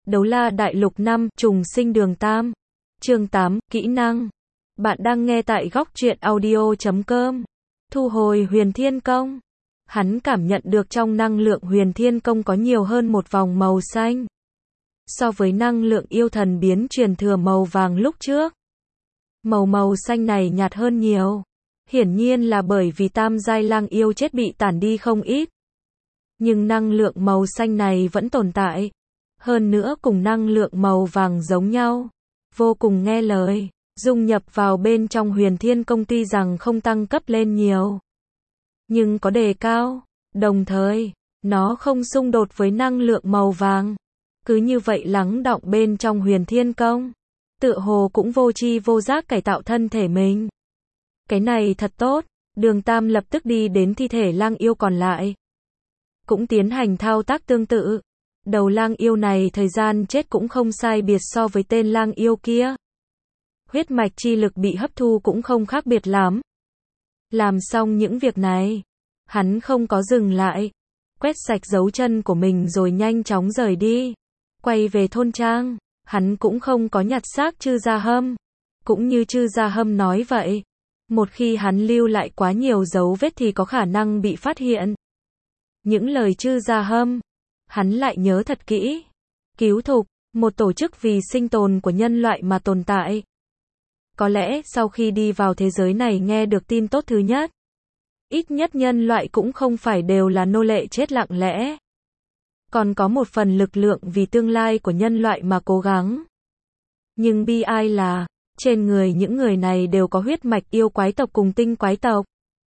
Đấu la đại lục 5, trùng sinh đường Tam. Chương 8, kỹ năng. Bạn đang nghe tại góc truyện audio.com. Thu hồi huyền thiên công. Hắn cảm nhận được trong năng lượng huyền thiên công có nhiều hơn một vòng màu xanh. So với năng lượng yêu thần biến truyền thừa màu vàng lúc trước. Màu xanh này nhạt hơn nhiều. Hiển nhiên là bởi vì tam giai lang yêu chết bị tản đi không ít. Nhưng năng lượng màu xanh này vẫn tồn tại. Hơn nữa cùng năng lượng màu vàng giống nhau. Vô cùng nghe lời. Dung nhập vào bên trong huyền thiên công tuy rằng không tăng cấp lên nhiều. Nhưng có đề cao. Đồng thời, nó không xung đột với năng lượng màu vàng. Cứ như vậy lắng đọng bên trong huyền thiên công. Tựa hồ cũng vô tri vô giác cải tạo thân thể mình. Cái này thật tốt. Đường Tam lập tức đi đến thi thể lang yêu còn lại. Cũng tiến hành thao tác tương tự. Đầu lang yêu này thời gian chết cũng không sai biệt so với tên lang yêu kia. Huyết mạch chi lực bị hấp thu cũng không khác biệt lắm. Làm xong những việc này, hắn không có dừng lại. Quét sạch dấu chân của mình rồi nhanh chóng rời đi. Quay về thôn trang, hắn cũng không có nhặt xác Chư Gia Hâm. Cũng như Chư Gia Hâm nói vậy. Một khi hắn lưu lại quá nhiều dấu vết thì có khả năng bị phát hiện. Những lời Chư Gia Hâm, hắn lại nhớ thật kỹ. Cứu thục, một tổ chức vì sinh tồn của nhân loại mà tồn tại. Có lẽ sau khi đi vào thế giới này nghe được tin tốt thứ nhất. Ít nhất nhân loại cũng không phải đều là nô lệ chết lặng lẽ. Còn có một phần lực lượng vì tương lai của nhân loại mà cố gắng. Nhưng bi ai là, trên người những người này đều có huyết mạch yêu quái tộc cùng tinh quái tộc.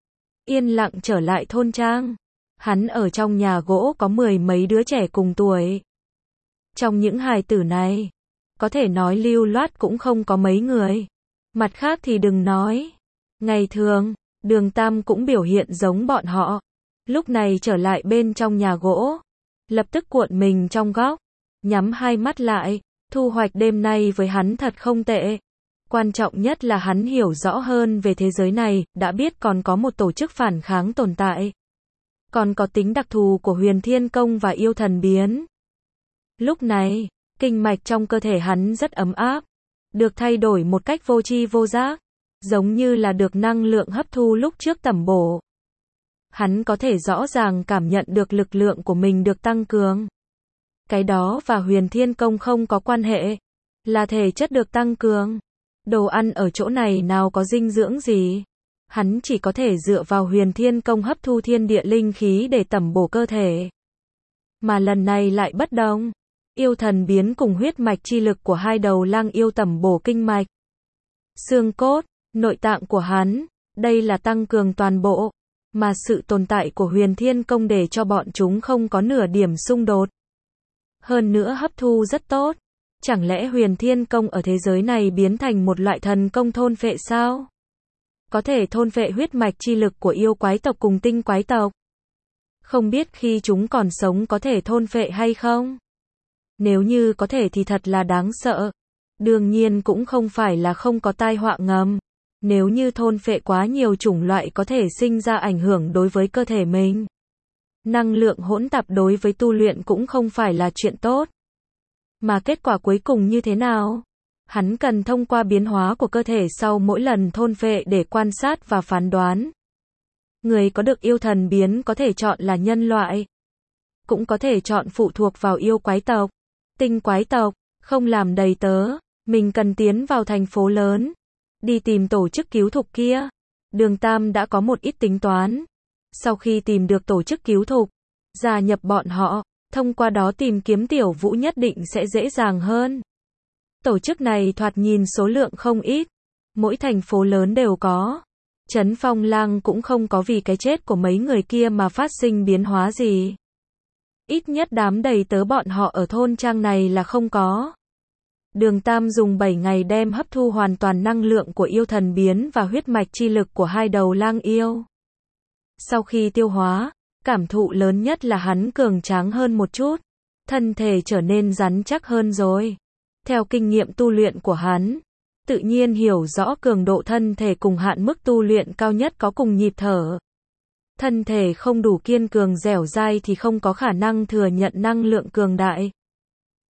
Yên lặng trở lại thôn trang. Hắn ở trong nhà gỗ có 10 mấy đứa trẻ cùng tuổi. Trong những hài tử này, có thể nói lưu loát cũng không có mấy người. Mặt khác thì đừng nói. Ngày thường, Đường Tam cũng biểu hiện giống bọn họ. Lúc này trở lại bên trong nhà gỗ. Lập tức cuộn mình trong góc. Nhắm hai mắt lại. Thu hoạch đêm nay với hắn thật không tệ. Quan trọng nhất là hắn hiểu rõ hơn về thế giới này, đã biết còn có một tổ chức phản kháng tồn tại. Còn có tính đặc thù của huyền thiên công và yêu thần biến. Lúc này, kinh mạch trong cơ thể hắn rất ấm áp. Được thay đổi một cách vô tri vô giác. Giống như là được năng lượng hấp thu lúc trước tẩm bổ. Hắn có thể rõ ràng cảm nhận được lực lượng của mình được tăng cường. Cái đó và huyền thiên công không có quan hệ. Là thể chất được tăng cường. Đồ ăn ở chỗ này nào có dinh dưỡng gì. Hắn chỉ có thể dựa vào huyền thiên công hấp thu thiên địa linh khí để tẩm bổ cơ thể. Mà lần này lại bất đồng. Yêu thần biến cùng huyết mạch chi lực của hai đầu lang yêu tẩm bổ kinh mạch. Xương cốt, nội tạng của hắn. Đây là tăng cường toàn bộ. Mà sự tồn tại của huyền thiên công để cho bọn chúng không có nửa điểm xung đột. Hơn nữa hấp thu rất tốt. Chẳng lẽ huyền thiên công ở thế giới này biến thành một loại thần công thôn phệ sao? Có thể thôn phệ huyết mạch chi lực của yêu quái tộc cùng tinh quái tộc. Không biết khi chúng còn sống có thể thôn phệ hay không? Nếu như có thể thì thật là đáng sợ. Đương nhiên cũng không phải là không có tai họa ngầm. Nếu như thôn phệ quá nhiều chủng loại có thể sinh ra ảnh hưởng đối với cơ thể mình. Năng lượng hỗn tạp đối với tu luyện cũng không phải là chuyện tốt. Mà kết quả cuối cùng như thế nào? Hắn cần thông qua biến hóa của cơ thể sau mỗi lần thôn phệ để quan sát và phán đoán. Người có được yêu thần biến có thể chọn là nhân loại. Cũng có thể chọn phụ thuộc vào yêu quái tộc, tinh quái tộc, không làm đầy tớ. Mình cần tiến vào thành phố lớn. Đi tìm tổ chức cứu thục kia. Đường Tam đã có một ít tính toán. Sau khi tìm được tổ chức cứu thục, gia nhập bọn họ, thông qua đó tìm kiếm Tiểu Vũ nhất định sẽ dễ dàng hơn. Tổ chức này thoạt nhìn số lượng không ít. Mỗi thành phố lớn đều có. Trấn Phong Lang cũng không có vì cái chết của mấy người kia mà phát sinh biến hóa gì. Ít nhất đám đầy tớ bọn họ ở thôn trang này là không có. Đường Tam dùng 7 ngày đem hấp thu hoàn toàn năng lượng của yêu thần biến và huyết mạch chi lực của hai đầu lang yêu. Sau khi tiêu hóa, cảm thụ lớn nhất là hắn cường tráng hơn một chút. Thân thể trở nên rắn chắc hơn rồi. Theo kinh nghiệm tu luyện của hắn, tự nhiên hiểu rõ cường độ thân thể cùng hạn mức tu luyện cao nhất có cùng nhịp thở. Thân thể không đủ kiên cường dẻo dai thì không có khả năng thừa nhận năng lượng cường đại.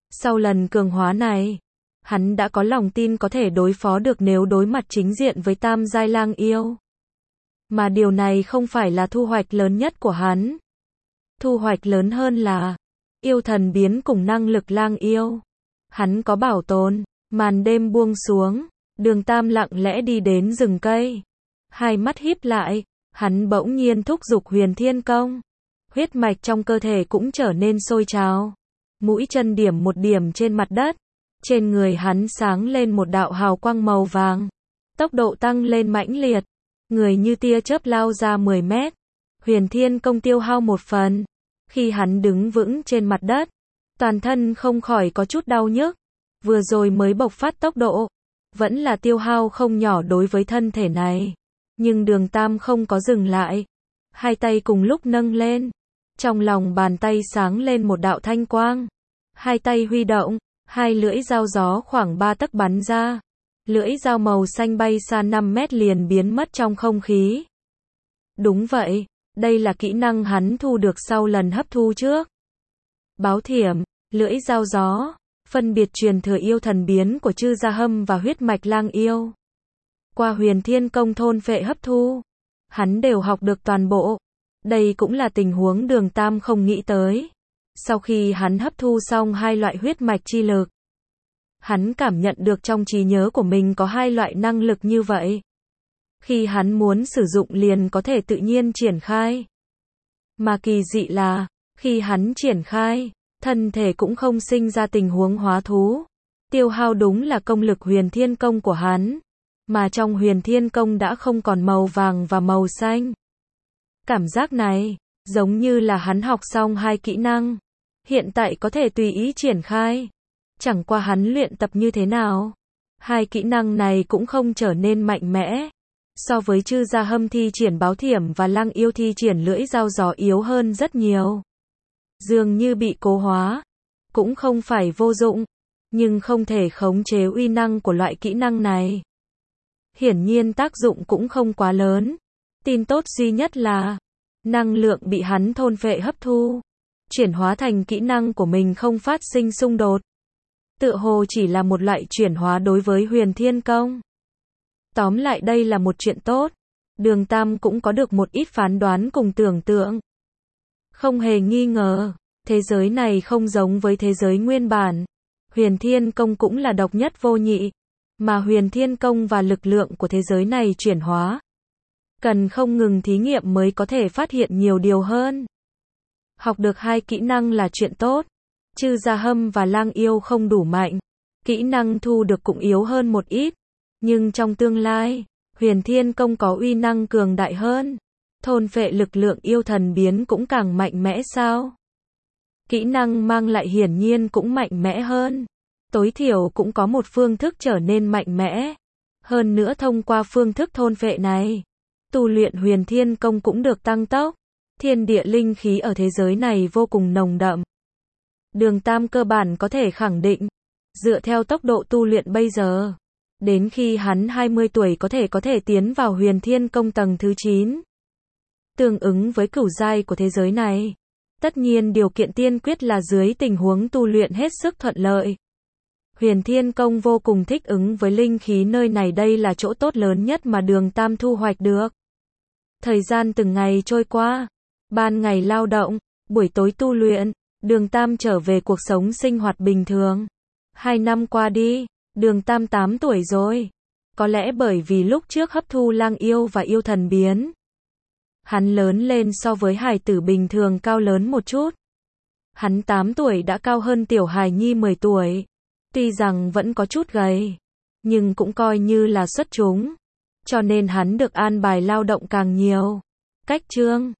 Sau lần cường hóa này, hắn đã có lòng tin có thể đối phó được nếu đối mặt chính diện với tam giai lang yêu. Mà điều này không phải là thu hoạch lớn nhất của hắn. Thu hoạch lớn hơn là yêu thần biến cùng năng lực lang yêu. Hắn có bảo tồn. Màn đêm buông xuống, Đường Tam lặng lẽ đi đến rừng cây. Hai mắt híp lại, hắn bỗng nhiên thúc giục Huyền Thiên Công. Huyết mạch trong cơ thể cũng trở nên sôi trào. Mũi chân điểm một điểm trên mặt đất. Trên người hắn sáng lên một đạo hào quang màu vàng. Tốc độ tăng lên mãnh liệt. Người như tia chớp lao ra 10 mét. Huyền Thiên Công tiêu hao một phần. Khi hắn đứng vững trên mặt đất, toàn thân không khỏi có chút đau nhức. Vừa rồi mới bộc phát tốc độ, vẫn là tiêu hao không nhỏ đối với thân thể này. Nhưng Đường Tam không có dừng lại. Hai tay cùng lúc nâng lên. Trong lòng bàn tay sáng lên một đạo thanh quang. Hai tay huy động, hai lưỡi dao gió khoảng 3 tấc bắn ra. Lưỡi dao màu xanh bay xa 5 mét liền biến mất trong không khí. Đúng vậy, đây là kỹ năng hắn thu được sau lần hấp thu trước. Báo thiểm, lưỡi dao gió, phân biệt truyền thừa yêu thần biến của Chư Gia Hâm và huyết mạch lang yêu. Qua Huyền Thiên Công thôn phệ hấp thu, hắn đều học được toàn bộ. Đây cũng là tình huống Đường Tam không nghĩ tới. Sau khi hắn hấp thu xong hai loại huyết mạch chi lực, hắn cảm nhận được trong trí nhớ của mình có hai loại năng lực như vậy. Khi hắn muốn sử dụng liền có thể tự nhiên triển khai. Mà kỳ dị là, khi hắn triển khai, thân thể cũng không sinh ra tình huống hóa thú. Tiêu hao đúng là công lực Huyền Thiên Công của hắn. Mà trong Huyền Thiên Công đã không còn màu vàng và màu xanh. Cảm giác này, giống như là hắn học xong hai kỹ năng. Hiện tại có thể tùy ý triển khai. Chẳng qua hắn luyện tập như thế nào. Hai kỹ năng này cũng không trở nên mạnh mẽ. So với Chư Gia Hâm thi triển báo thiểm và lang yêu thi triển lưỡi dao gió yếu hơn rất nhiều. Dường như bị cố hóa. Cũng không phải vô dụng. Nhưng không thể khống chế uy năng của loại kỹ năng này. Hiển nhiên tác dụng cũng không quá lớn. Tin tốt duy nhất là năng lượng bị hắn thôn phệ hấp thu, chuyển hóa thành kỹ năng của mình không phát sinh xung đột. Tựa hồ chỉ là một loại chuyển hóa đối với Huyền Thiên Công. Tóm lại đây là một chuyện tốt. Đường Tam cũng có được một ít phán đoán cùng tưởng tượng. Không hề nghi ngờ, thế giới này không giống với thế giới nguyên bản. Huyền Thiên Công cũng là độc nhất vô nhị. Mà Huyền Thiên Công và lực lượng của thế giới này chuyển hóa, cần không ngừng thí nghiệm mới có thể phát hiện nhiều điều hơn. Học được hai kỹ năng là chuyện tốt. Chư Gia Hâm và lang yêu không đủ mạnh. Kỹ năng thu được cũng yếu hơn một ít. Nhưng trong tương lai, Huyền Thiên Công có uy năng cường đại hơn. Thôn phệ lực lượng yêu thần biến cũng càng mạnh mẽ sao? Kỹ năng mang lại hiển nhiên cũng mạnh mẽ hơn. Tối thiểu cũng có một phương thức trở nên mạnh mẽ. Hơn nữa thông qua phương thức thôn phệ này, tu luyện Huyền Thiên Công cũng được tăng tốc. Thiên địa linh khí ở thế giới này vô cùng nồng đậm. Đường Tam cơ bản có thể khẳng định, dựa theo tốc độ tu luyện bây giờ, đến khi hắn 20 tuổi có thể tiến vào Huyền Thiên Công tầng thứ 9. Tương ứng với cửu giai của thế giới này. Tất nhiên điều kiện tiên quyết là dưới tình huống tu luyện hết sức thuận lợi. Huyền Thiên Công vô cùng thích ứng với linh khí nơi này, đây là chỗ tốt lớn nhất mà Đường Tam thu hoạch được. Thời gian từng ngày trôi qua, ban ngày lao động, buổi tối tu luyện, Đường Tam trở về cuộc sống sinh hoạt bình thường. 2 năm qua đi, Đường Tam 8 tuổi rồi. Có lẽ bởi vì lúc trước hấp thu lang yêu và yêu thần biến, hắn lớn lên so với hài tử bình thường cao lớn một chút. Hắn 8 tuổi đã cao hơn tiểu hài nhi 10 tuổi. Tuy rằng vẫn có chút gầy, nhưng cũng coi như là xuất chúng. Cho nên hắn được an bài lao động càng nhiều. Cách chương